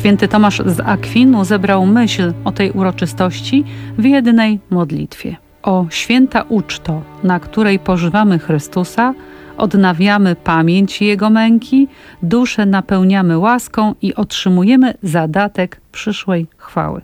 Święty Tomasz z Akwinu zebrał myśl o tej uroczystości w jednej modlitwie. O święta uczto, na której pożywamy Chrystusa, odnawiamy pamięć Jego męki, duszę napełniamy łaską i otrzymujemy zadatek przyszłej chwały.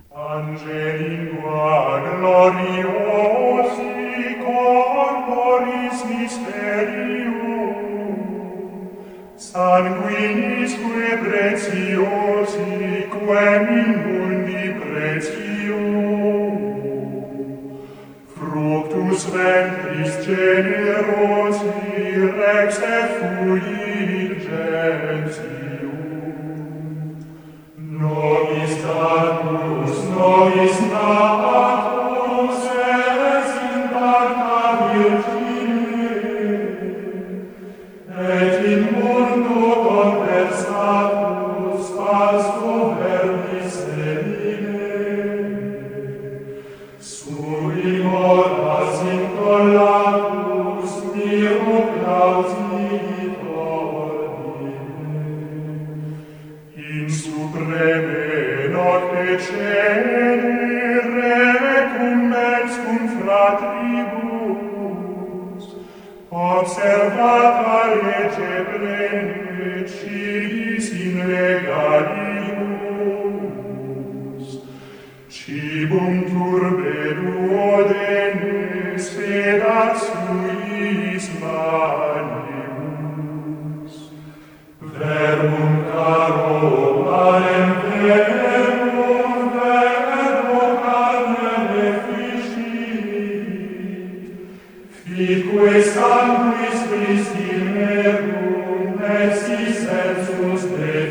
Sanguinisque preciosi, quem in mundi pretio. Fructus ventris generosi, rex et fulgentium. Nobis status, nobis natus, es in parta virgine, et in mundo conversatus pasco verbis semine. Sui moras incollatus miro clausit ordine. In supreme nocte cenere recumbens cum fratribus, observata lege plene civis in legalibus, cibum turbe duodenes fedat suis manibus. Verbum caro parem verbum, verbo carnem efficit, fique sanguis Christi merum, et si sensus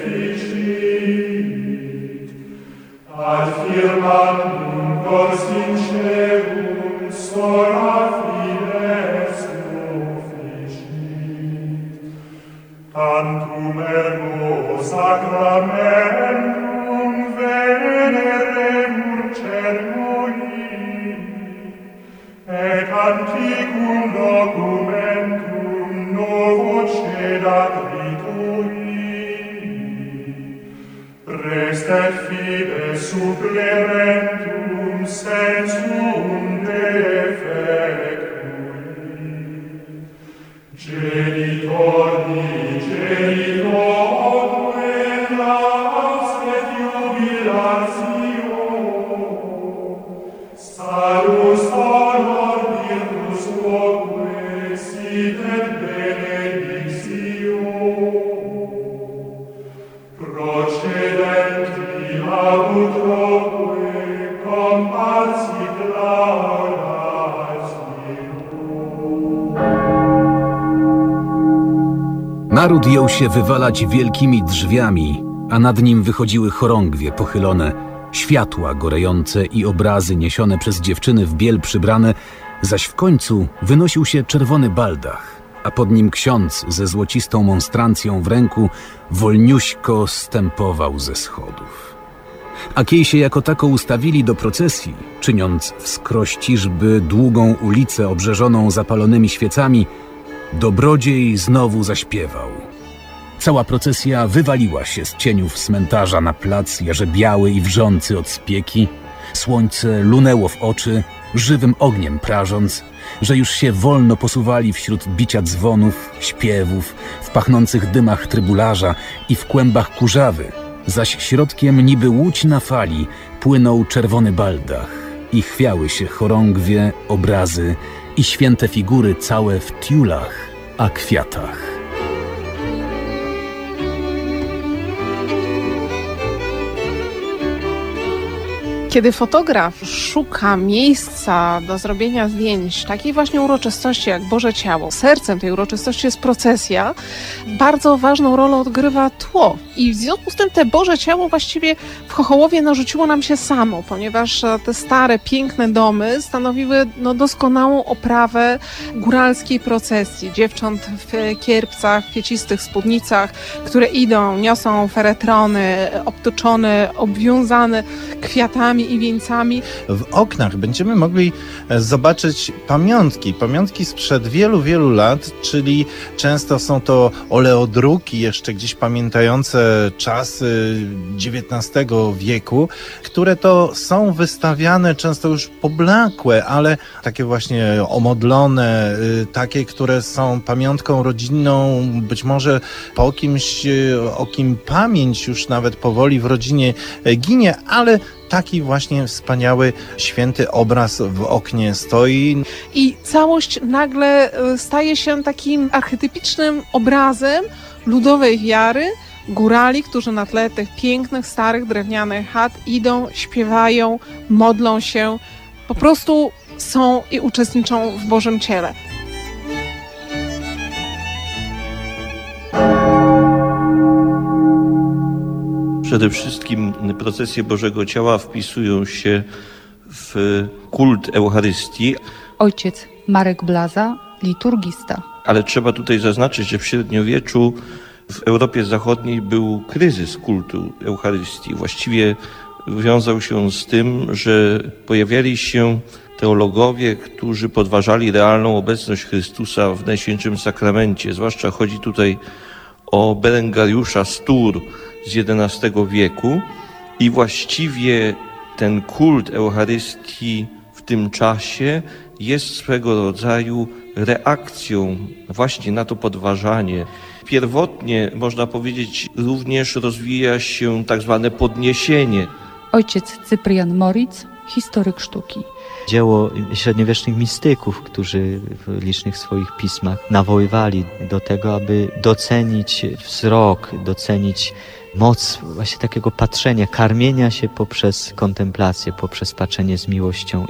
deficit. Ad firmandum cors in celum sola fides officit. Tantum ergo sacramentum veneremur cernui, et antiquum documentum novo cedat ritui. Prestet fides supplementum sensum defectui. Genitorni, genitorque, laus et jubilatio, salus honor virtus quoque, sit et benedictio. Procedenti abutroque, compatsit laudatio. Naród jął się wywalać wielkimi drzwiami, a nad nim wychodziły chorągwie pochylone, światła gorejące i obrazy niesione przez dziewczyny w biel przybrane, zaś w końcu wynosił się czerwony baldach, a pod nim ksiądz ze złocistą monstrancją w ręku wolniuśko stępował ze schodów. A kiej się jako tako ustawili do procesji, czyniąc wskroś ciżby długą ulicę obrzeżoną zapalonymi świecami, dobrodziej znowu zaśpiewał. Cała procesja wywaliła się z cieniów cmentarza na plac jarzebiały i wrzący od spieki. Słońce lunęło w oczy, żywym ogniem prażąc, że już się wolno posuwali wśród bicia dzwonów, śpiewów, w pachnących dymach trybularza i w kłębach kurzawy, zaś środkiem niby łódź na fali płynął czerwony baldach i chwiały się chorągwie, obrazy i święte figury całe w tiulach a kwiatach. Kiedy fotograf szuka miejsca do zrobienia zdjęć takiej właśnie uroczystości jak Boże Ciało, sercem tej uroczystości jest procesja, bardzo ważną rolę odgrywa tło. I w związku z tym te Boże Ciało właściwie w Chochołowie narzuciło nam się samo, ponieważ te stare, piękne domy stanowiły doskonałą oprawę góralskiej procesji. Dziewcząt w kierpcach, w kwiecistych spódnicach, które idą, niosą feretrony, obtoczone, obwiązane kwiatami krzyżami i wieńcami. W oknach będziemy mogli zobaczyć pamiątki sprzed wielu, wielu lat, czyli często są to oleodruki jeszcze gdzieś pamiętające czasy XIX wieku, które to są wystawiane często już poblakłe, ale takie właśnie omodlone, takie, które są pamiątką rodzinną, być może po kimś, o kim pamięć już nawet powoli w rodzinie ginie, ale taki właśnie wspaniały, święty obraz w oknie stoi. I całość nagle staje się takim archetypicznym obrazem ludowej wiary, górali, którzy na tle tych pięknych, starych, drewnianych chat idą, śpiewają, modlą się, po prostu są i uczestniczą w Bożym ciele. Przede wszystkim procesje Bożego Ciała wpisują się w kult Eucharystii. Ojciec Marek Blaza, liturgista. Ale trzeba tutaj zaznaczyć, że w średniowieczu w Europie Zachodniej był kryzys kultu Eucharystii. Właściwie wiązał się on z tym, że pojawiali się teologowie, którzy podważali realną obecność Chrystusa w Najświętszym Sakramencie. Zwłaszcza chodzi tutaj o Berengariusza z Tours z XI wieku i właściwie ten kult Eucharystii w tym czasie jest swego rodzaju reakcją właśnie na to podważanie. Pierwotnie, można powiedzieć, również rozwija się tak zwane podniesienie. Ojciec Cyprian Moritz, historyk sztuki. Dzieło średniowiecznych mistyków, którzy w licznych swoich pismach nawoływali do tego, aby docenić wzrok, docenić moc właśnie takiego patrzenia, karmienia się poprzez kontemplację, poprzez patrzenie z miłością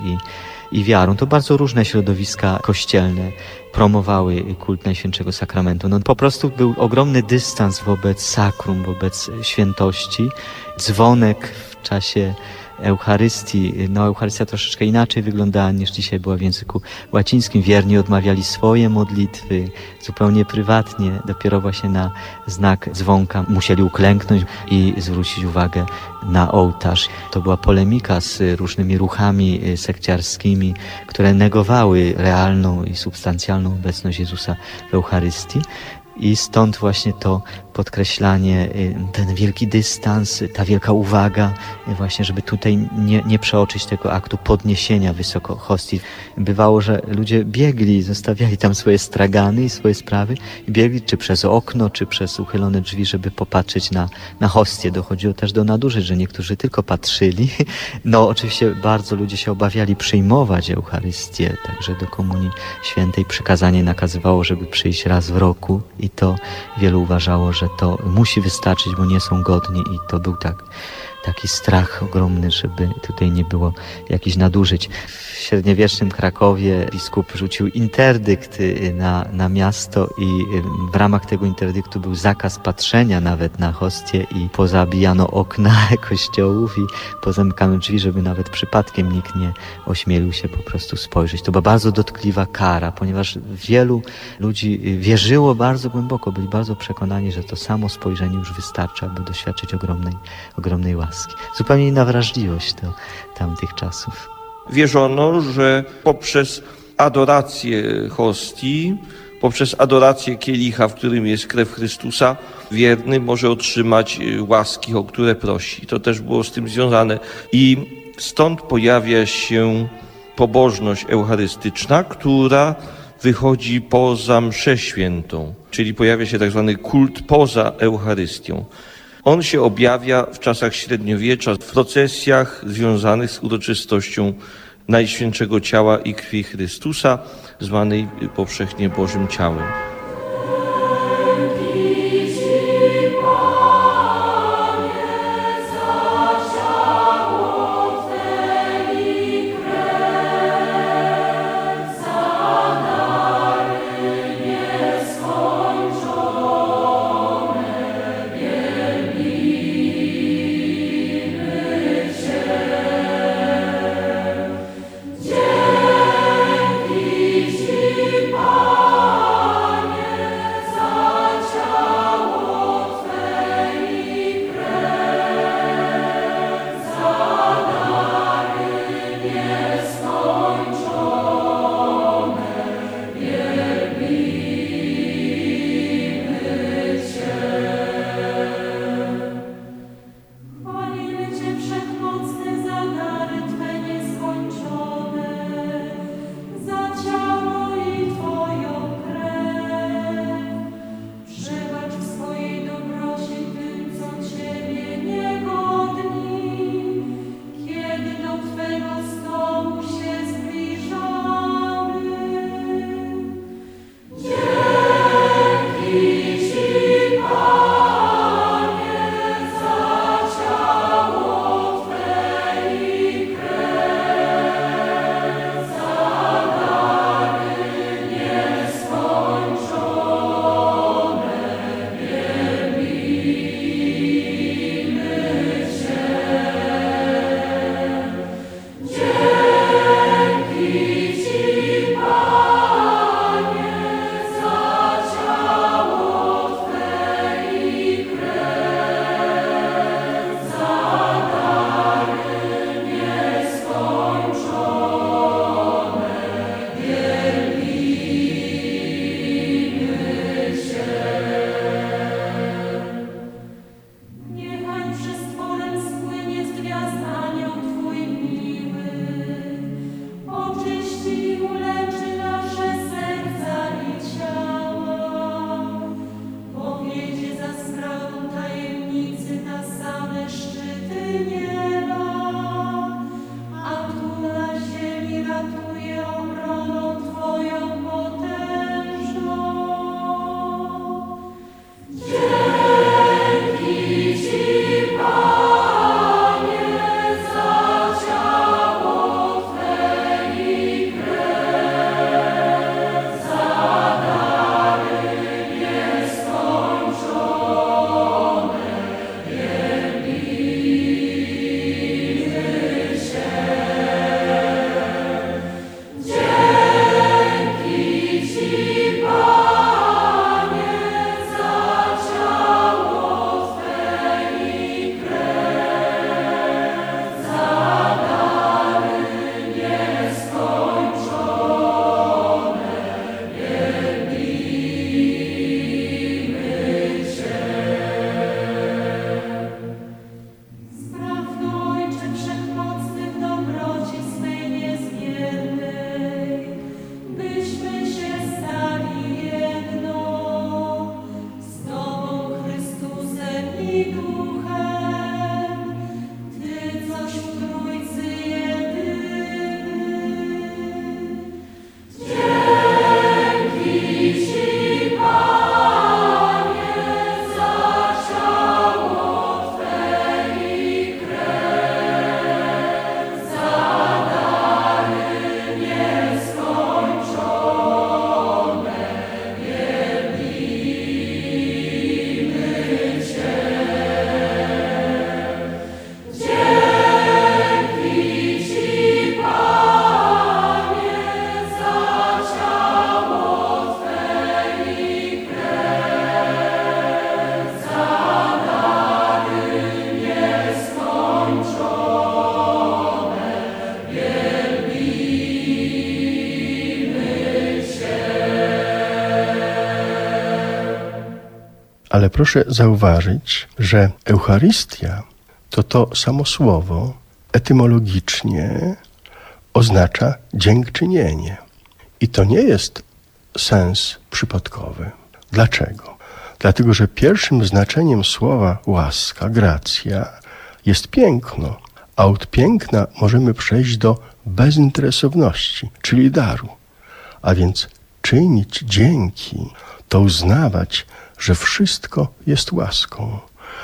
i wiarą. To bardzo różne środowiska kościelne promowały kult Najświętszego Sakramentu. No, po prostu był ogromny dystans wobec sakrum, wobec świętości. Dzwonek w czasie Eucharystii, no Eucharystia troszeczkę inaczej wyglądała niż dzisiaj była w języku łacińskim. Wierni odmawiali swoje modlitwy zupełnie prywatnie. Dopiero właśnie na znak dzwonka musieli uklęknąć i zwrócić uwagę na ołtarz. To była polemika z różnymi ruchami sekciarskimi, które negowały realną i substancjalną obecność Jezusa w Eucharystii. I stąd właśnie to podkreślanie, ten wielki dystans, ta wielka uwaga, właśnie, żeby tutaj nie przeoczyć tego aktu podniesienia wysoko hostii. Bywało, że ludzie biegli, zostawiali tam swoje stragany i swoje sprawy i biegli czy przez okno, czy przez uchylone drzwi, żeby popatrzeć na hostię. Dochodziło też do nadużyć, że niektórzy tylko patrzyli. No oczywiście bardzo ludzie się obawiali przyjmować Eucharystię, także do Komunii Świętej przykazanie nakazywało, żeby przyjść raz w roku i to wielu uważało, że to musi wystarczyć, bo nie są godni i to był taki strach ogromny, żeby tutaj nie było jakichś nadużyć. W średniowiecznym Krakowie biskup rzucił interdykt na miasto i w ramach tego interdyktu był zakaz patrzenia nawet na hostię i pozabijano okna kościołów i pozamykano drzwi, żeby nawet przypadkiem nikt nie ośmielił się po prostu spojrzeć. To była bardzo dotkliwa kara, ponieważ wielu ludzi wierzyło bardzo głęboko, byli bardzo przekonani, że to samo spojrzenie już wystarczy, aby doświadczyć ogromnej łaski. Zupełnie inna wrażliwość do tamtych czasów. Wierzono, że poprzez adorację hostii, poprzez adorację kielicha, w którym jest krew Chrystusa, wierny może otrzymać łaski, o które prosi. To też było z tym związane. I stąd pojawia się pobożność eucharystyczna, która wychodzi poza mszę świętą, czyli pojawia się tak zwany kult poza Eucharystią. On się objawia w czasach średniowiecza w procesjach związanych z uroczystością Najświętszego Ciała i Krwi Chrystusa, zwanej powszechnie Bożym Ciałem. Ale proszę zauważyć, że Eucharystia to samo słowo etymologicznie oznacza dziękczynienie. I to nie jest sens przypadkowy. Dlaczego? Dlatego, że pierwszym znaczeniem słowa łaska, gracja jest piękno, a od piękna możemy przejść do bezinteresowności, czyli daru. A więc czynić dzięki to uznawać, że wszystko jest łaską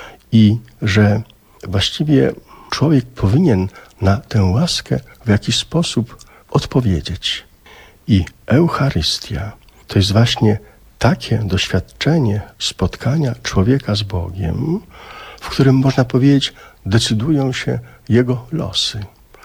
i że właściwie człowiek powinien na tę łaskę w jakiś sposób odpowiedzieć. I Eucharystia to jest właśnie takie doświadczenie spotkania człowieka z Bogiem, w którym można powiedzieć, decydują się jego losy.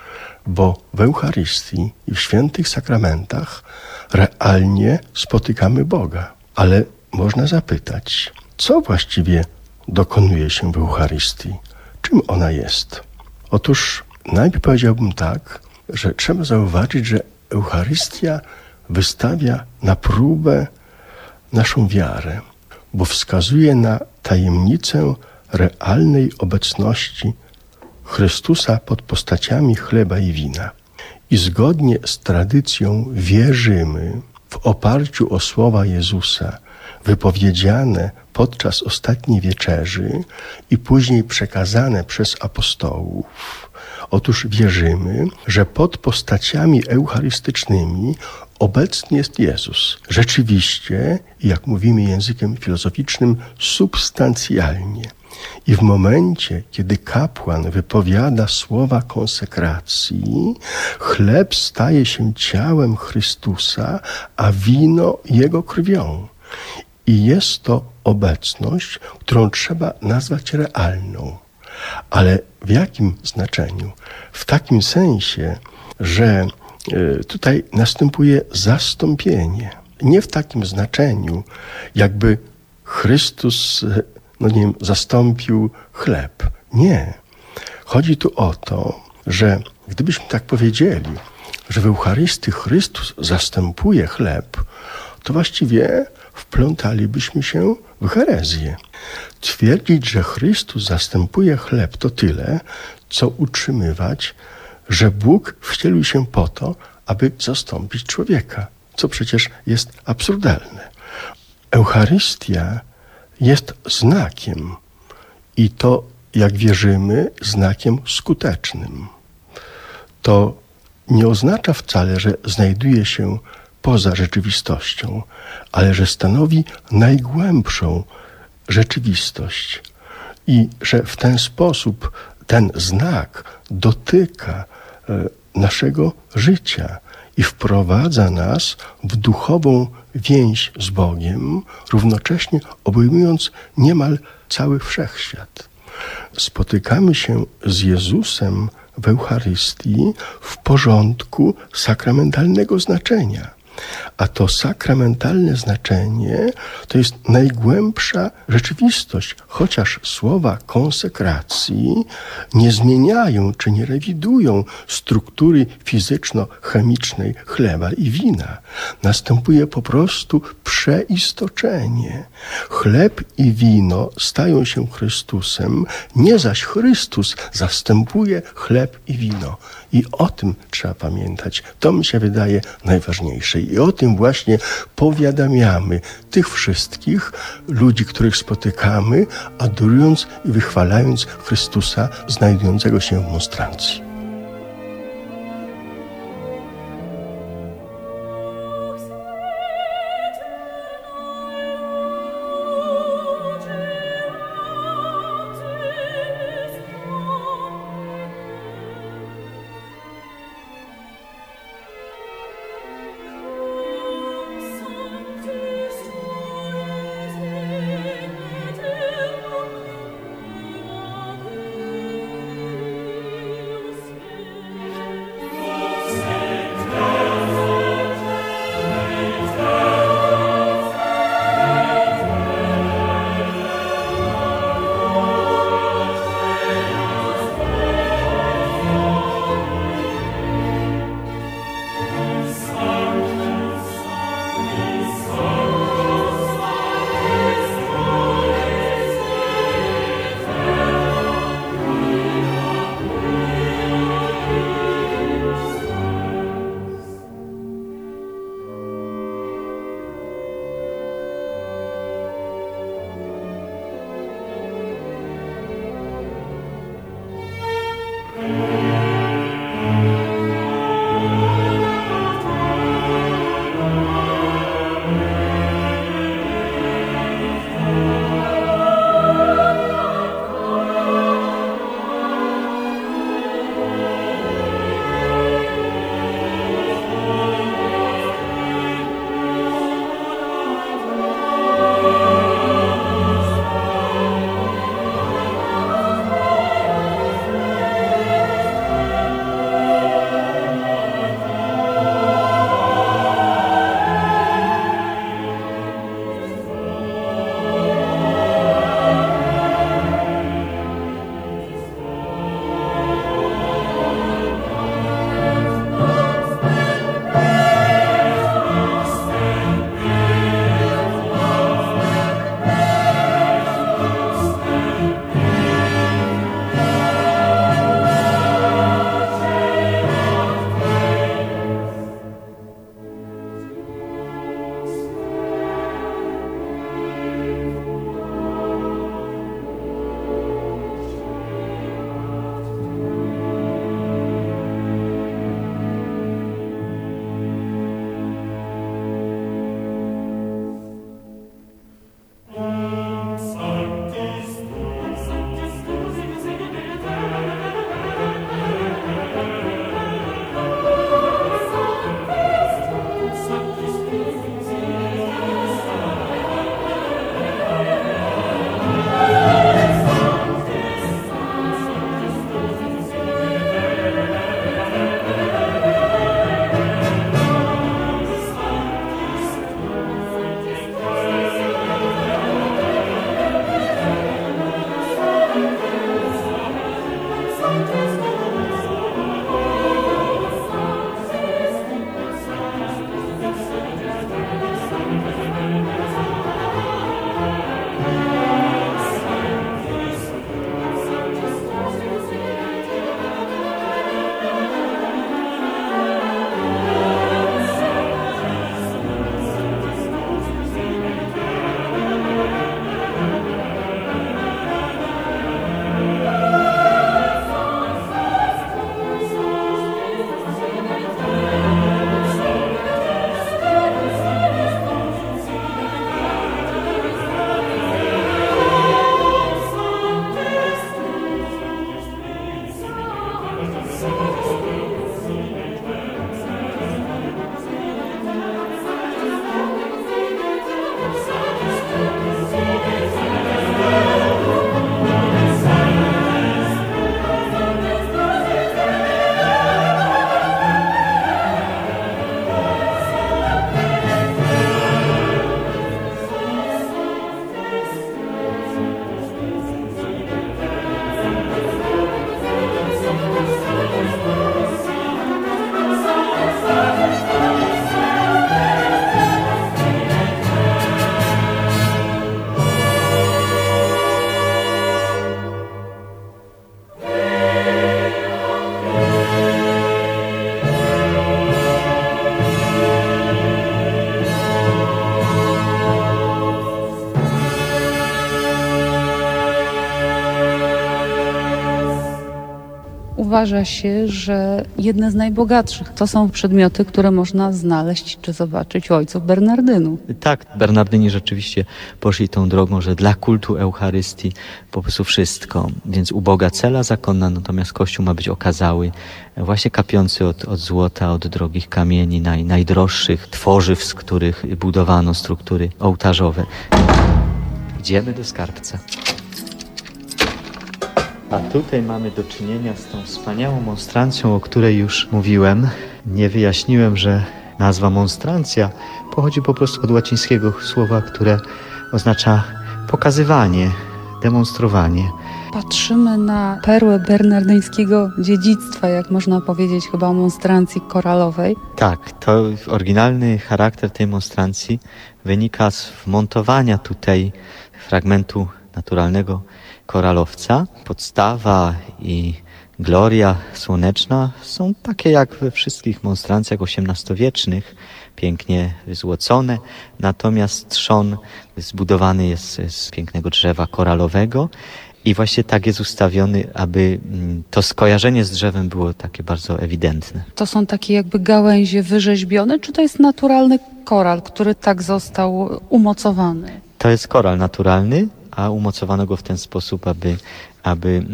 Bo w Eucharystii i w świętych sakramentach realnie spotykamy Boga. Ale można zapytać, co właściwie dokonuje się w Eucharystii? Czym ona jest? Otóż najpierw powiedziałbym tak, że trzeba zauważyć, że Eucharystia wystawia na próbę naszą wiarę, bo wskazuje na tajemnicę realnej obecności Chrystusa pod postaciami chleba i wina. I zgodnie z tradycją wierzymy w oparciu o słowa Jezusa wypowiedziane podczas ostatniej wieczerzy i później przekazane przez apostołów. Otóż wierzymy, że pod postaciami eucharystycznymi obecny jest Jezus. Rzeczywiście, jak mówimy językiem filozoficznym, substancjalnie. I w momencie, kiedy kapłan wypowiada słowa konsekracji, chleb staje się ciałem Chrystusa, a wino Jego krwią. I jest to obecność, którą trzeba nazwać realną. Ale w jakim znaczeniu? W takim sensie, że tutaj następuje zastąpienie. Nie w takim znaczeniu, jakby Chrystus, zastąpił chleb. Nie. Chodzi tu o to, że gdybyśmy tak powiedzieli, że w Eucharystii Chrystus zastępuje chleb, to właściwie wplątalibyśmy się w herezję. Twierdzić, że Chrystus zastępuje chleb, to tyle, co utrzymywać, że Bóg wcielił się po to, aby zastąpić człowieka, co przecież jest absurdalne. Eucharystia jest znakiem i to, jak wierzymy, znakiem skutecznym. To nie oznacza wcale, że znajduje się poza rzeczywistością, ale że stanowi najgłębszą rzeczywistość i że w ten sposób ten znak dotyka naszego życia i wprowadza nas w duchową więź z Bogiem, równocześnie obejmując niemal cały wszechświat. Spotykamy się z Jezusem w Eucharystii w porządku sakramentalnego znaczenia. A to sakramentalne znaczenie to jest najgłębsza rzeczywistość, chociaż słowa konsekracji nie zmieniają czy nie rewidują struktury fizyczno-chemicznej chleba i wina. Następuje po prostu przeistoczenie. Chleb i wino stają się Chrystusem, nie zaś Chrystus zastępuje chleb i wino. I o tym trzeba pamiętać. To mi się wydaje najważniejsze. I o tym właśnie powiadamiamy tych wszystkich ludzi, których spotykamy, adorując i wychwalając Chrystusa znajdującego się w monstrancji. uważa się, że jedne z najbogatszych to są przedmioty, które można znaleźć czy zobaczyć u ojców Bernardynów. Tak, Bernardyni rzeczywiście poszli tą drogą, że dla kultu Eucharystii po prostu wszystko. Więc uboga cela zakonna, natomiast Kościół ma być okazały, właśnie kapiący od złota, od drogich kamieni, najdroższych tworzyw, z których budowano struktury ołtarzowe. Idziemy do skarbca. A tutaj mamy do czynienia z tą wspaniałą monstrancją, o której już mówiłem. Nie wyjaśniłem, że nazwa monstrancja pochodzi po prostu od łacińskiego słowa, które oznacza pokazywanie, demonstrowanie. Patrzymy na perłę bernardyńskiego dziedzictwa, jak można powiedzieć chyba o monstrancji koralowej. Tak, to oryginalny charakter tej monstrancji wynika z wmontowania tutaj fragmentu naturalnego koralowca. Podstawa i gloria słoneczna są takie jak we wszystkich monstrancjach XVIII-wiecznych, pięknie złocone, natomiast trzon zbudowany jest z pięknego drzewa koralowego i właśnie tak jest ustawiony, aby to skojarzenie z drzewem było takie bardzo ewidentne. To są takie jakby gałęzie wyrzeźbione, czy to jest naturalny koral, który tak został umocowany? To jest koral naturalny, a umocowano go w ten sposób, aby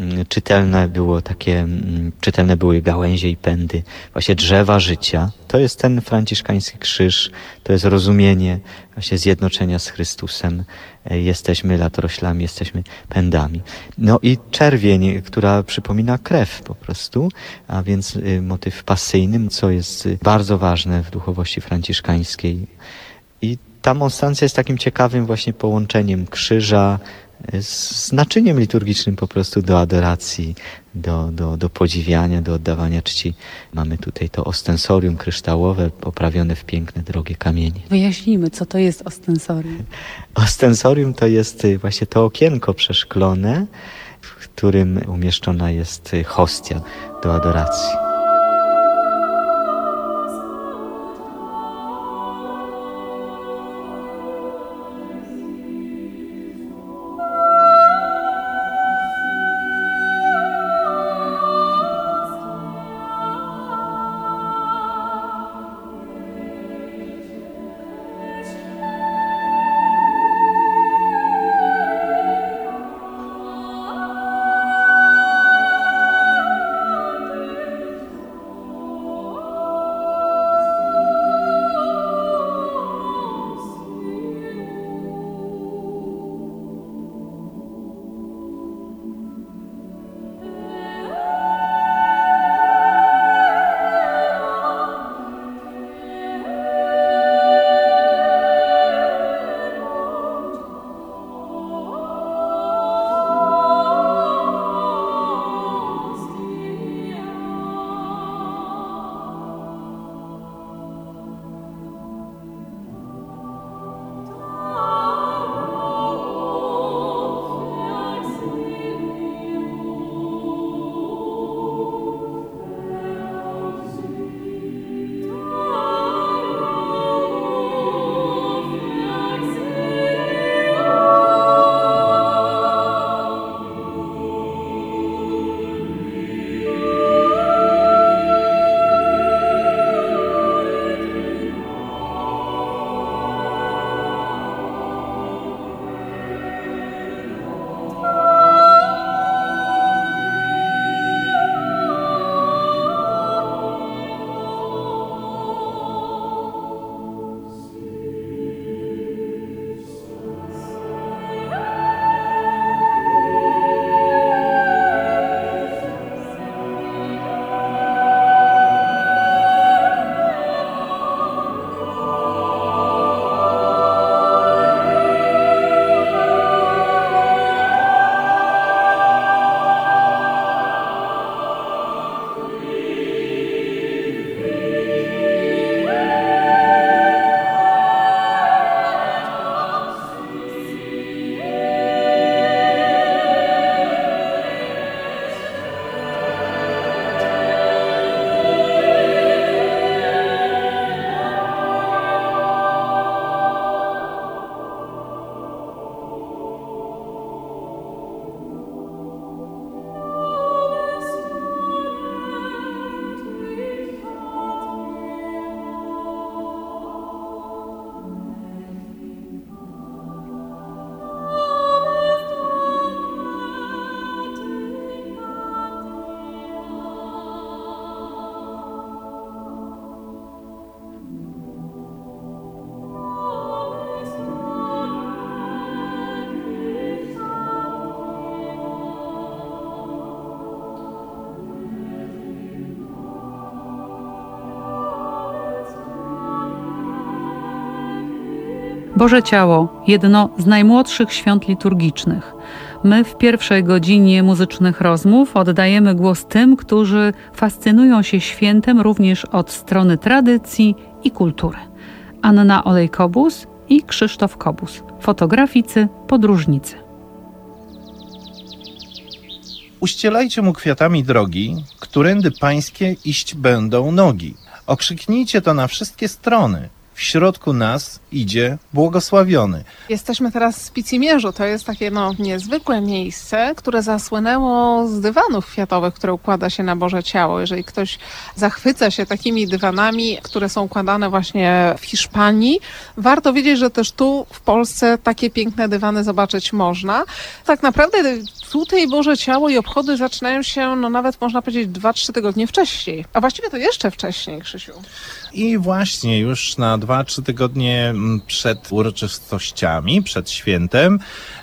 czytelne były gałęzie i pędy, właśnie drzewa życia. To jest ten franciszkański krzyż, to jest rozumienie właśnie zjednoczenia z Chrystusem. Jesteśmy latoroślami, jesteśmy pędami. No i czerwień, która przypomina krew po prostu, a więc motyw pasyjny, co jest bardzo ważne w duchowości franciszkańskiej. I ta monstrancja jest takim ciekawym właśnie połączeniem krzyża z naczyniem liturgicznym po prostu do adoracji, do podziwiania, do oddawania czci. Mamy tutaj to ostensorium kryształowe poprawione w piękne, drogie kamienie. Wyjaśnijmy, co to jest ostensorium. Ostensorium to jest właśnie to okienko przeszklone, w którym umieszczona jest hostia do adoracji. Boże Ciało, jedno z najmłodszych świąt liturgicznych. My w pierwszej godzinie muzycznych rozmów oddajemy głos tym, którzy fascynują się świętem również od strony tradycji i kultury. Anna Olej-Kobus i Krzysztof Kobus, fotograficy, podróżnicy. Uścielajcie mu kwiatami drogi, którędy pańskie iść będą nogi. Okrzyknijcie to na wszystkie strony. W środku nas idzie błogosławiony. Jesteśmy teraz w Spicimierzu. To jest takie niezwykłe miejsce, które zasłynęło z dywanów kwiatowych, które układa się na Boże Ciało. Jeżeli ktoś zachwyca się takimi dywanami, które są układane właśnie w Hiszpanii, warto wiedzieć, że też tu w Polsce takie piękne dywany zobaczyć można. Tak naprawdę tutaj Boże Ciało i obchody zaczynają się, nawet można powiedzieć 2-3 tygodnie wcześniej. A właściwie to jeszcze wcześniej, Krzysiu. I właśnie już na 2-3 tygodnie przed uroczystościami, przed świętem,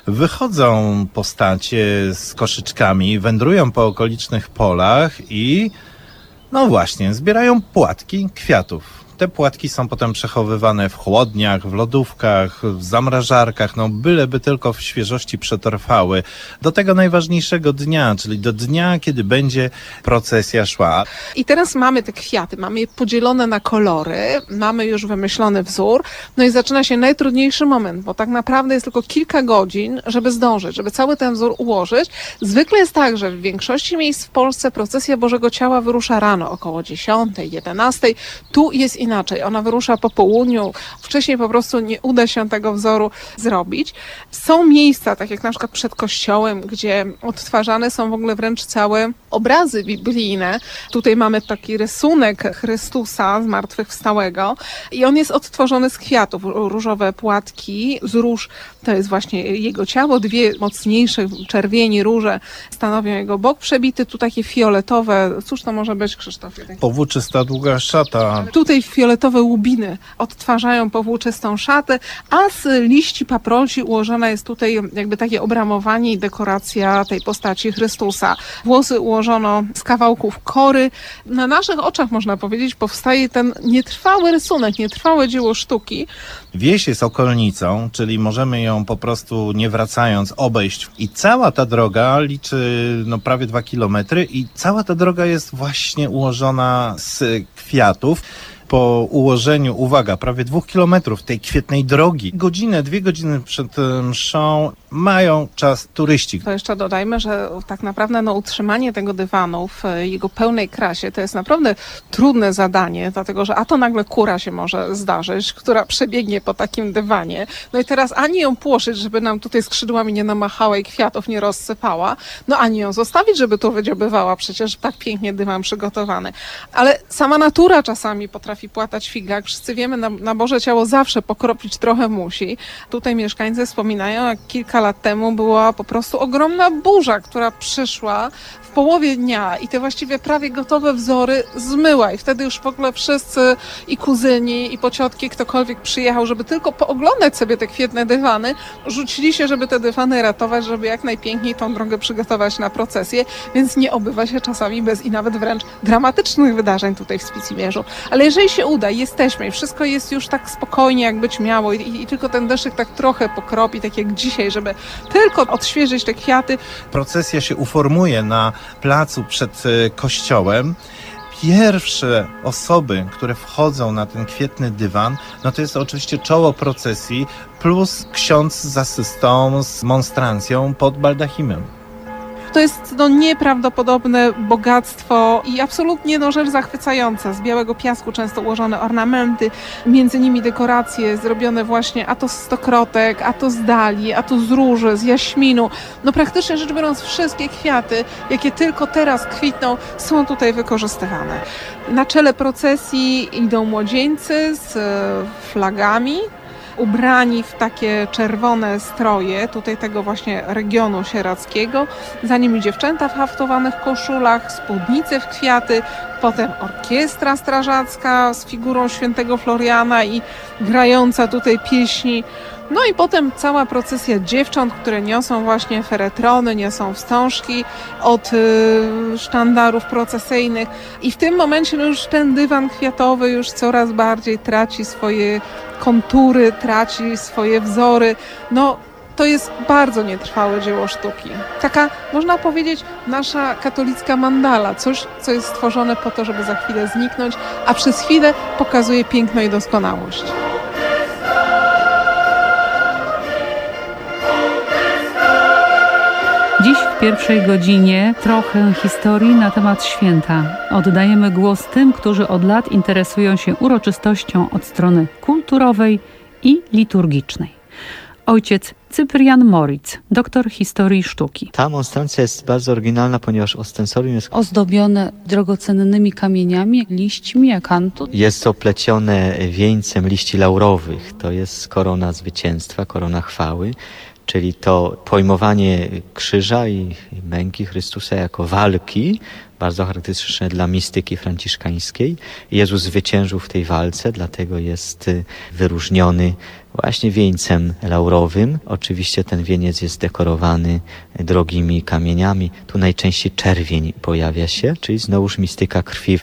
wychodzą postacie z koszyczkami, wędrują po okolicznych polach i właśnie, zbierają płatki kwiatów. Te płatki są potem przechowywane w chłodniach, w lodówkach, w zamrażarkach, byleby tylko w świeżości przetrwały do tego najważniejszego dnia, czyli do dnia, kiedy będzie procesja szła. I teraz mamy te kwiaty, mamy je podzielone na kolory, mamy już wymyślony wzór, i zaczyna się najtrudniejszy moment, bo tak naprawdę jest tylko kilka godzin, żeby zdążyć, żeby cały ten wzór ułożyć. Zwykle jest tak, że w większości miejsc w Polsce procesja Bożego Ciała wyrusza rano, około 10, 11. Tu jest inaczej. Ona wyrusza po południu. Wcześniej po prostu nie uda się tego wzoru zrobić. Są miejsca, tak jak na przykład przed kościołem, gdzie odtwarzane są w ogóle wręcz całe obrazy biblijne. Tutaj mamy taki rysunek Chrystusa zmartwychwstałego i on jest odtworzony z kwiatów. Różowe płatki z róż to jest właśnie jego ciało. 2 mocniejsze czerwieni róże stanowią jego bok przebity. Tu takie fioletowe. Cóż to może być, Krzysztofie? Powłóczysta długa szata. Tutaj fioletowe łubiny odtwarzają powłóczystą szatę, a z liści paproci ułożona jest tutaj jakby takie obramowanie i dekoracja tej postaci Chrystusa. Włosy ułożono z kawałków kory. Na naszych oczach, można powiedzieć, powstaje ten nietrwały rysunek, nietrwałe dzieło sztuki. Wieś jest okolnicą, czyli możemy ją po prostu nie wracając obejść. I cała ta droga liczy prawie 2 kilometry i cała ta droga jest właśnie ułożona z kwiatów. Po ułożeniu, uwaga, prawie 2 kilometrów tej kwietnej drogi, 2 godziny przed mszą mają czas turyści. To jeszcze dodajmy, że tak naprawdę utrzymanie tego dywanu w jego pełnej krasie to jest naprawdę trudne zadanie, dlatego że to nagle kura się może zdarzyć, która przebiegnie po takim dywanie. I teraz ani ją płoszyć, żeby nam tutaj skrzydłami nie namachała i kwiatów nie rozsypała, ani ją zostawić, żeby tu wydziobywała, przecież tak pięknie dywan przygotowany. Ale sama natura czasami potrafi płatać figle. Jak wszyscy wiemy, na Boże Ciało zawsze pokropić trochę musi. Tutaj mieszkańcy wspominają, jak kilka lat temu była po prostu ogromna burza, która przyszła w połowie dnia i te właściwie prawie gotowe wzory zmyła i wtedy już w ogóle wszyscy i kuzyni, i pociotki, ktokolwiek przyjechał, żeby tylko pooglądać sobie te kwietne dywany, rzucili się, żeby te dywany ratować, żeby jak najpiękniej tą drogę przygotować na procesję, więc nie obywa się czasami bez i nawet wręcz dramatycznych wydarzeń tutaj w Spicimierzu. Ale jeżeli się uda, jesteśmy i wszystko jest już tak spokojnie, jak być miało i tylko ten deszczyk tak trochę pokropi, tak jak dzisiaj, żeby tylko odświeżyć te kwiaty. Procesja się uformuje na placu przed kościołem. Pierwsze osoby, które wchodzą na ten kwietny dywan, to jest oczywiście czoło procesji plus ksiądz z asystą, z monstrancją pod baldachimem. To jest nieprawdopodobne bogactwo i absolutnie rzecz zachwycająca. Z białego piasku często ułożone ornamenty, między nimi dekoracje zrobione właśnie a to z stokrotek, a to z dali, a to z róży, z jaśminu. Praktycznie rzecz biorąc wszystkie kwiaty, jakie tylko teraz kwitną, są tutaj wykorzystywane. Na czele procesji idą młodzieńcy z flagami, ubrani w takie czerwone stroje, tutaj tego właśnie regionu sieradzkiego. Za nimi dziewczęta w haftowanych koszulach, spódnice w kwiaty, potem orkiestra strażacka z figurą świętego Floriana i grająca tutaj pieśni. No i potem cała procesja dziewcząt, które niosą właśnie feretrony, niosą wstążki od sztandarów procesyjnych. I w tym momencie już ten dywan kwiatowy już coraz bardziej traci swoje kontury, traci swoje wzory. To jest bardzo nietrwałe dzieło sztuki. Taka, można powiedzieć, nasza katolicka mandala. Coś, co jest stworzone po to, żeby za chwilę zniknąć, a przez chwilę pokazuje piękno i doskonałość. Dziś w pierwszej godzinie trochę historii na temat święta. Oddajemy głos tym, którzy od lat interesują się uroczystością od strony kulturowej i liturgicznej. Ojciec Cyprian Moritz, doktor historii sztuki. Ta monstrancja jest bardzo oryginalna, ponieważ ostensorium jest Ozdobione drogocennymi kamieniami, liśćmi, akantu. Jest oplecione wieńcem liści laurowych. To jest korona zwycięstwa, korona chwały, czyli to pojmowanie krzyża i męki Chrystusa jako walki, bardzo charakterystyczne dla mistyki franciszkańskiej. Jezus zwyciężył w tej walce, dlatego jest wyróżniony właśnie wieńcem laurowym. Oczywiście ten wieniec jest dekorowany drogimi kamieniami. Tu najczęściej czerwień pojawia się, czyli znowuż mistyka krwi.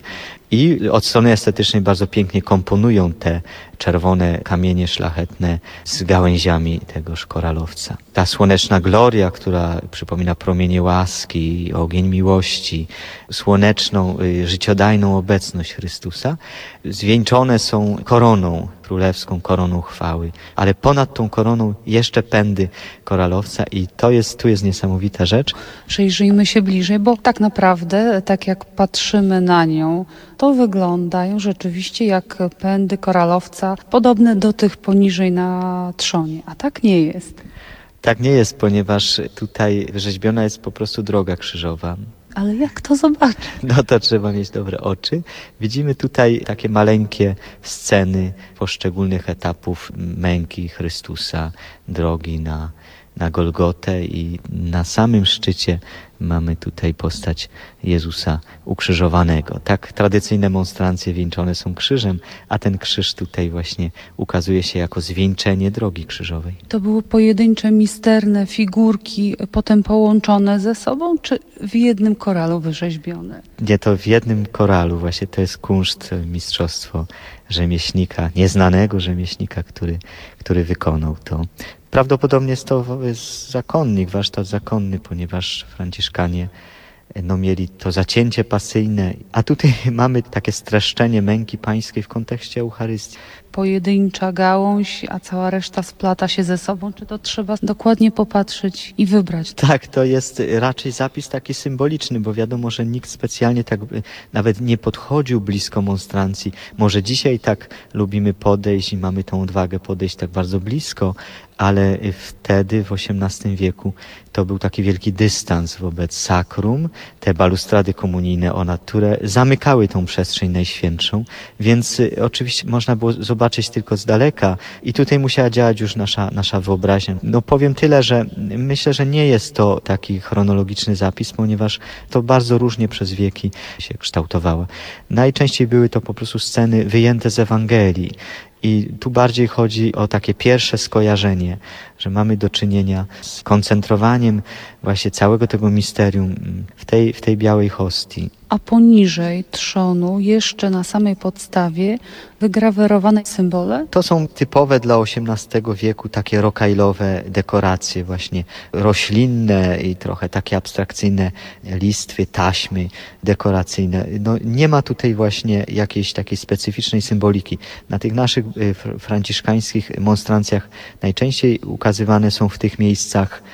I od strony estetycznej bardzo pięknie komponują te czerwone kamienie szlachetne z gałęziami tegoż koralowca. Ta słoneczna gloria, która przypomina promienie łaski, ogień miłości, słoneczną, życiodajną obecność Chrystusa, zwieńczone są koroną, królewską koroną chwały. Ale ponad tą koroną jeszcze pędy koralowca i tu jest niesamowita rzecz. Przyjrzyjmy się bliżej, bo tak naprawdę, tak jak patrzymy na nią, to wyglądają rzeczywiście jak pędy koralowca, podobne do tych poniżej na trzonie. A tak nie jest. Tak nie jest, ponieważ tutaj wyrzeźbiona jest po prostu droga krzyżowa. Ale jak to zobaczyć? No to trzeba mieć dobre oczy. Widzimy tutaj takie maleńkie sceny poszczególnych etapów męki Chrystusa, drogi na Golgotę i na samym szczycie mamy tutaj postać Jezusa ukrzyżowanego. Tak tradycyjne monstrancje wieńczone są krzyżem, a ten krzyż tutaj właśnie ukazuje się jako zwieńczenie drogi krzyżowej. To były pojedyncze, misterne figurki, potem połączone ze sobą, czy w jednym koralu wyrzeźbione? Nie, to w jednym koralu. Właśnie to jest kunszt, mistrzostwo rzemieślnika, nieznanego rzemieślnika, który wykonał to. Prawdopodobnie jest to zakonnik, warsztat zakonny, ponieważ franciszkanie mieli to zacięcie pasyjne, a tutaj mamy takie streszczenie męki pańskiej w kontekście Eucharystii. Pojedyncza gałąź, a cała reszta splata się ze sobą, czy to trzeba dokładnie popatrzeć i wybrać? Tak, to jest raczej zapis taki symboliczny, bo wiadomo, że nikt specjalnie tak nawet nie podchodził blisko monstrancji. Może dzisiaj tak lubimy podejść i mamy tą odwagę podejść tak bardzo blisko, ale wtedy w XVIII wieku to był taki wielki dystans wobec sakrum, te balustrady komunijne, które zamykały tą przestrzeń najświętszą, więc oczywiście można było zobaczyć tylko z daleka i tutaj musiała działać już nasza wyobraźnia. Powiem tyle, że myślę, że nie jest to taki chronologiczny zapis, ponieważ to bardzo różnie przez wieki się kształtowało. Najczęściej były to po prostu sceny wyjęte z Ewangelii. I tu bardziej chodzi o takie pierwsze skojarzenie, że mamy do czynienia z koncentrowaniem właśnie całego tego misterium w tej białej hostii. A poniżej trzonu, jeszcze na samej podstawie, wygrawerowane symbole? To są typowe dla XVIII wieku takie rokajlowe dekoracje właśnie roślinne i trochę takie abstrakcyjne listwy, taśmy dekoracyjne. Nie ma tutaj właśnie jakiejś takiej specyficznej symboliki. Na tych naszych franciszkańskich monstrancjach najczęściej ukazywane są w tych miejscach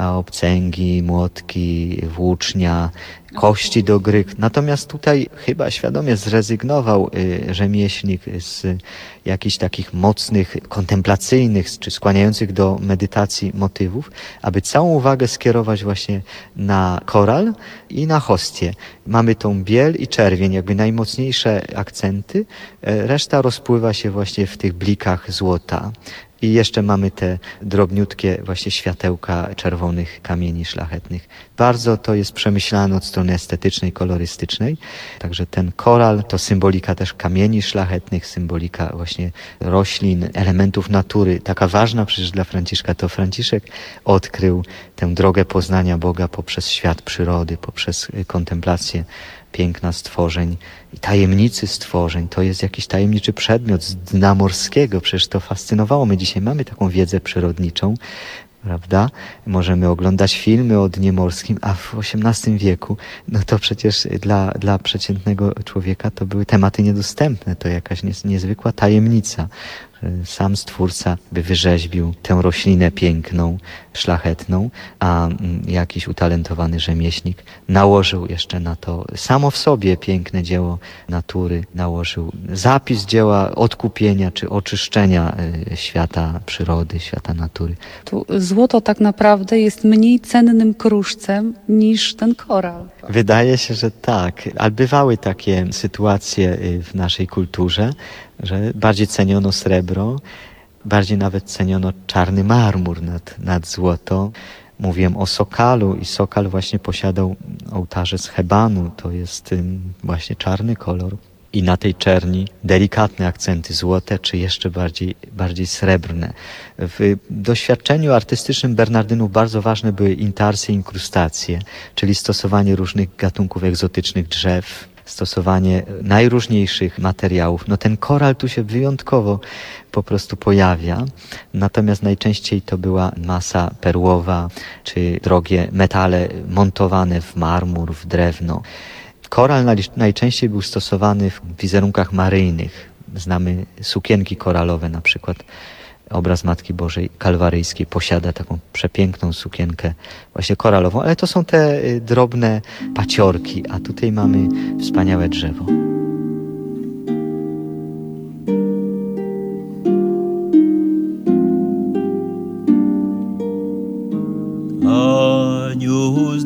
obcęgi, młotki, włócznia, kości do gry. Natomiast tutaj chyba świadomie zrezygnował rzemieślnik z jakichś takich mocnych, kontemplacyjnych czy skłaniających do medytacji motywów, aby całą uwagę skierować właśnie na koral i na hostię. Mamy tą biel i czerwień, jakby najmocniejsze akcenty. Reszta rozpływa się właśnie w tych blikach złota. I jeszcze mamy te drobniutkie właśnie światełka czerwonych kamieni szlachetnych. Bardzo to jest przemyślane od strony estetycznej, kolorystycznej. Także ten koral to symbolika też kamieni szlachetnych, symbolika właśnie roślin, elementów natury. Taka ważna przecież dla Franciszka. To Franciszek odkrył tę drogę poznania Boga poprzez świat przyrody, poprzez kontemplację piękna stworzeń i tajemnicy stworzeń. To jest jakiś tajemniczy przedmiot z dna morskiego. Przecież to fascynowało. My dzisiaj mamy taką wiedzę przyrodniczą, prawda? Możemy oglądać filmy o dnie morskim, a w XVIII wieku, no to przecież dla przeciętnego człowieka to były tematy niedostępne. To jakaś niezwykła tajemnica. Sam Stwórca by wyrzeźbił tę roślinę piękną, szlachetną, a jakiś utalentowany rzemieślnik nałożył jeszcze na to samo w sobie piękne dzieło natury, nałożył zapis dzieła odkupienia czy oczyszczenia świata przyrody, świata natury. Tu złoto tak naprawdę jest mniej cennym kruszcem niż ten koral. Wydaje się, że tak, ale bywały takie sytuacje w naszej kulturze, że bardziej ceniono srebro, bardziej nawet ceniono czarny marmur nad złoto. Mówiłem o Sokalu i Sokal właśnie posiadał ołtarze z hebanu, to jest właśnie czarny kolor. I na tej czerni delikatne akcenty złote, czy jeszcze bardziej srebrne. W doświadczeniu artystycznym Bernardynów bardzo ważne były intarsje, inkrustacje, czyli stosowanie różnych gatunków egzotycznych drzew, stosowanie najróżniejszych materiałów. No ten koral tu się wyjątkowo po prostu pojawia, natomiast najczęściej to była masa perłowa, czy drogie metale montowane w marmur, w drewno. Koral najczęściej był stosowany w wizerunkach maryjnych. Znamy sukienki koralowe, na przykład obraz Matki Bożej Kalwaryjskiej posiada taką przepiękną sukienkę właśnie koralową, ale to są te drobne paciorki, a tutaj mamy wspaniałe drzewo. Agnus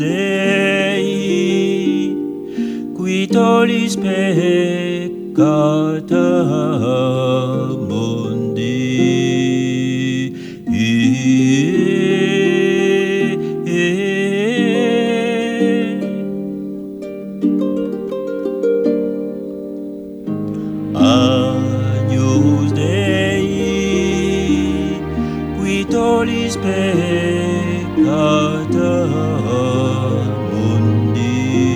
Dei, qui tollis peccata mundi, Agnus Dei, qui tollis peccata mundi.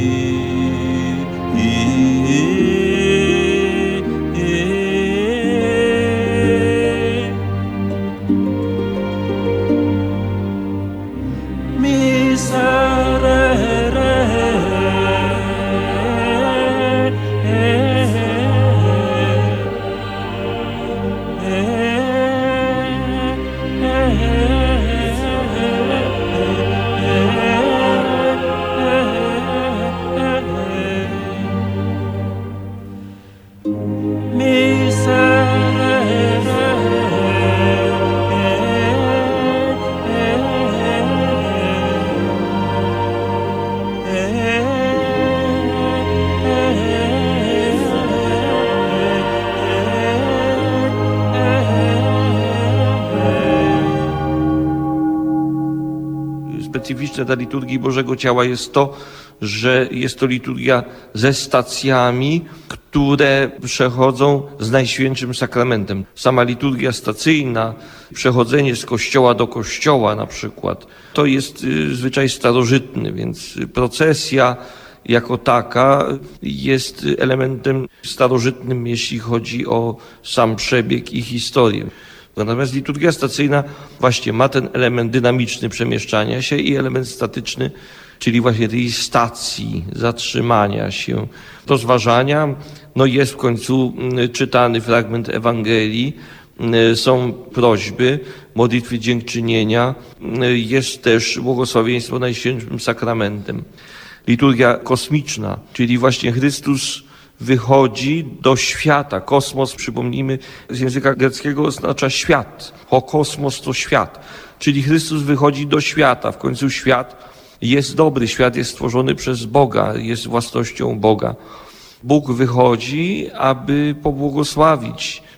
Specyficzne dla liturgii Bożego Ciała jest to, że jest to liturgia ze stacjami, które przechodzą z Najświętszym Sakramentem. Sama liturgia stacyjna, przechodzenie z kościoła do kościoła na przykład, to jest zwyczaj starożytny, więc procesja jako taka jest elementem starożytnym, jeśli chodzi o sam przebieg i historię. Natomiast liturgia stacyjna właśnie ma ten element dynamiczny przemieszczania się i element statyczny, czyli właśnie tej stacji, zatrzymania się, rozważania. No jest w końcu czytany fragment Ewangelii, są prośby, modlitwy dziękczynienia, jest też błogosławieństwo Najświętszym Sakramentem. Liturgia kosmiczna, czyli właśnie Chrystus wychodzi do świata. Kosmos, przypomnijmy, z języka greckiego oznacza świat. Kosmos to świat. Czyli Chrystus wychodzi do świata. W końcu świat jest dobry. Świat jest stworzony przez Boga, jest własnością Boga. Bóg wychodzi, aby pobłogosławić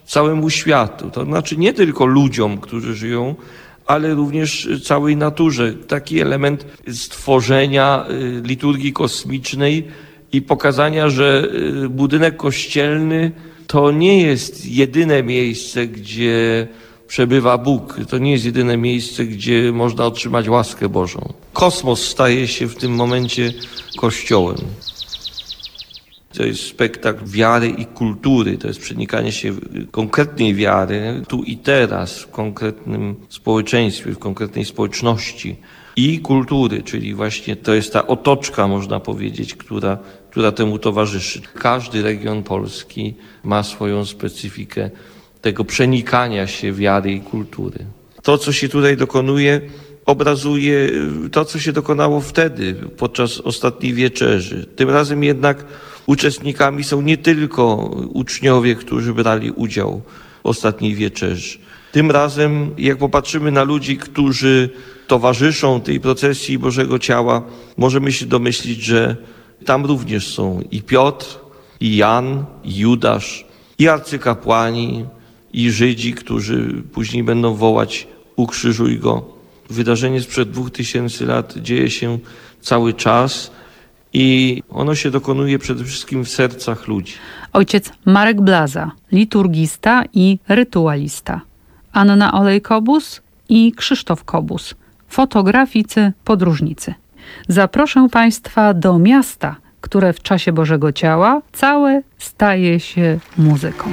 całemu światu. To znaczy nie tylko ludziom, którzy żyją, ale również całej naturze. Taki element stworzenia liturgii kosmicznej i pokazania, że budynek kościelny to nie jest jedyne miejsce, gdzie przebywa Bóg. To nie jest jedyne miejsce, gdzie można otrzymać łaskę Bożą. Kosmos staje się w tym momencie Kościołem. To jest spektakl wiary i kultury, to jest przenikanie się konkretnej wiary tu i teraz, w konkretnym społeczeństwie, w konkretnej społeczności i kultury, czyli właśnie to jest ta otoczka, można powiedzieć, która temu towarzyszy. Każdy region Polski ma swoją specyfikę tego przenikania się wiary i kultury. To, co się tutaj dokonuje, obrazuje to, co się dokonało wtedy, podczas ostatniej wieczerzy. Tym razem jednak uczestnikami są nie tylko uczniowie, którzy brali udział w ostatniej wieczerzy. Tym razem, jak popatrzymy na ludzi, którzy towarzyszą tej procesji Bożego Ciała, możemy się domyślić, że tam również są i Piotr, i Jan, i Judasz, i arcykapłani, i Żydzi, którzy później będą wołać: ukrzyżuj go. Wydarzenie sprzed 2000 lat dzieje się cały czas i ono się dokonuje przede wszystkim w sercach ludzi. Ojciec Marek Blaza, liturgista i rytualista. Anna Olej-Kobus i Krzysztof Kobus, fotograficy, podróżnicy. Zaproszę Państwa do miasta, które w czasie Bożego Ciała całe staje się muzyką.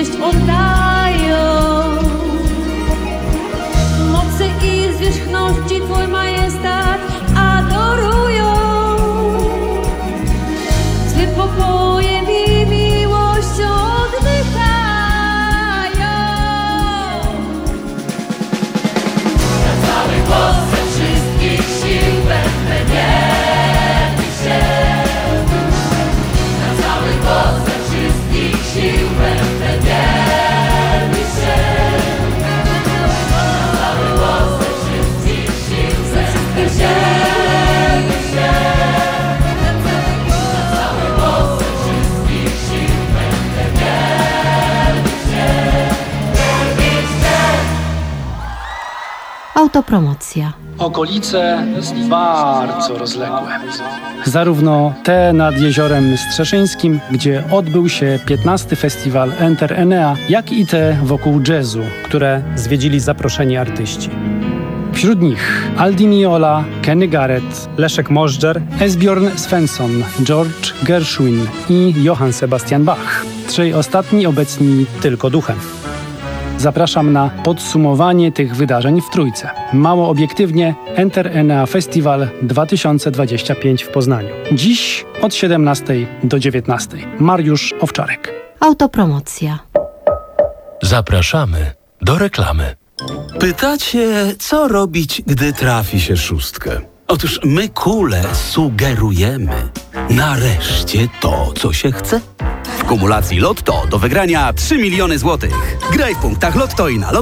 cześć oddają. Mocy i zwierzchności Twój majestat adorują. Z wypokojem i miłością oddychają. Na cały głos ze wszystkich sił będę wielki się. Na cały głos ze wszystkich sił będę wielki się. Na cały głos ze wszystkich sił wielki się. Na cały głos ze wszystkich sił będę wielki się. Wielki się. Autopromocja. Okolice bardzo rozległe. Zarówno te nad Jeziorem Strzeszyńskim, gdzie odbył się 15. festiwal Enter Enea, jak i te wokół jazzu, które zwiedzili zaproszeni artyści. Wśród nich Aldi Meola, Kenny Garrett, Leszek Możdżer, Esbjörn Svensson, George Gershwin i Johann Sebastian Bach. Trzej ostatni obecni tylko duchem. Zapraszam na podsumowanie tych wydarzeń w Trójce. Mało obiektywnie Enter Enea Festival 2025 w Poznaniu. Dziś od 17 do 19. Mariusz Owczarek. Autopromocja. Zapraszamy do reklamy. Pytacie, co robić, gdy trafi się szóstkę? Otóż my kule sugerujemy. Nareszcie to, co się chce. W kumulacji Lotto do wygrania 3 miliony złotych. Graj w punktach Lotto i na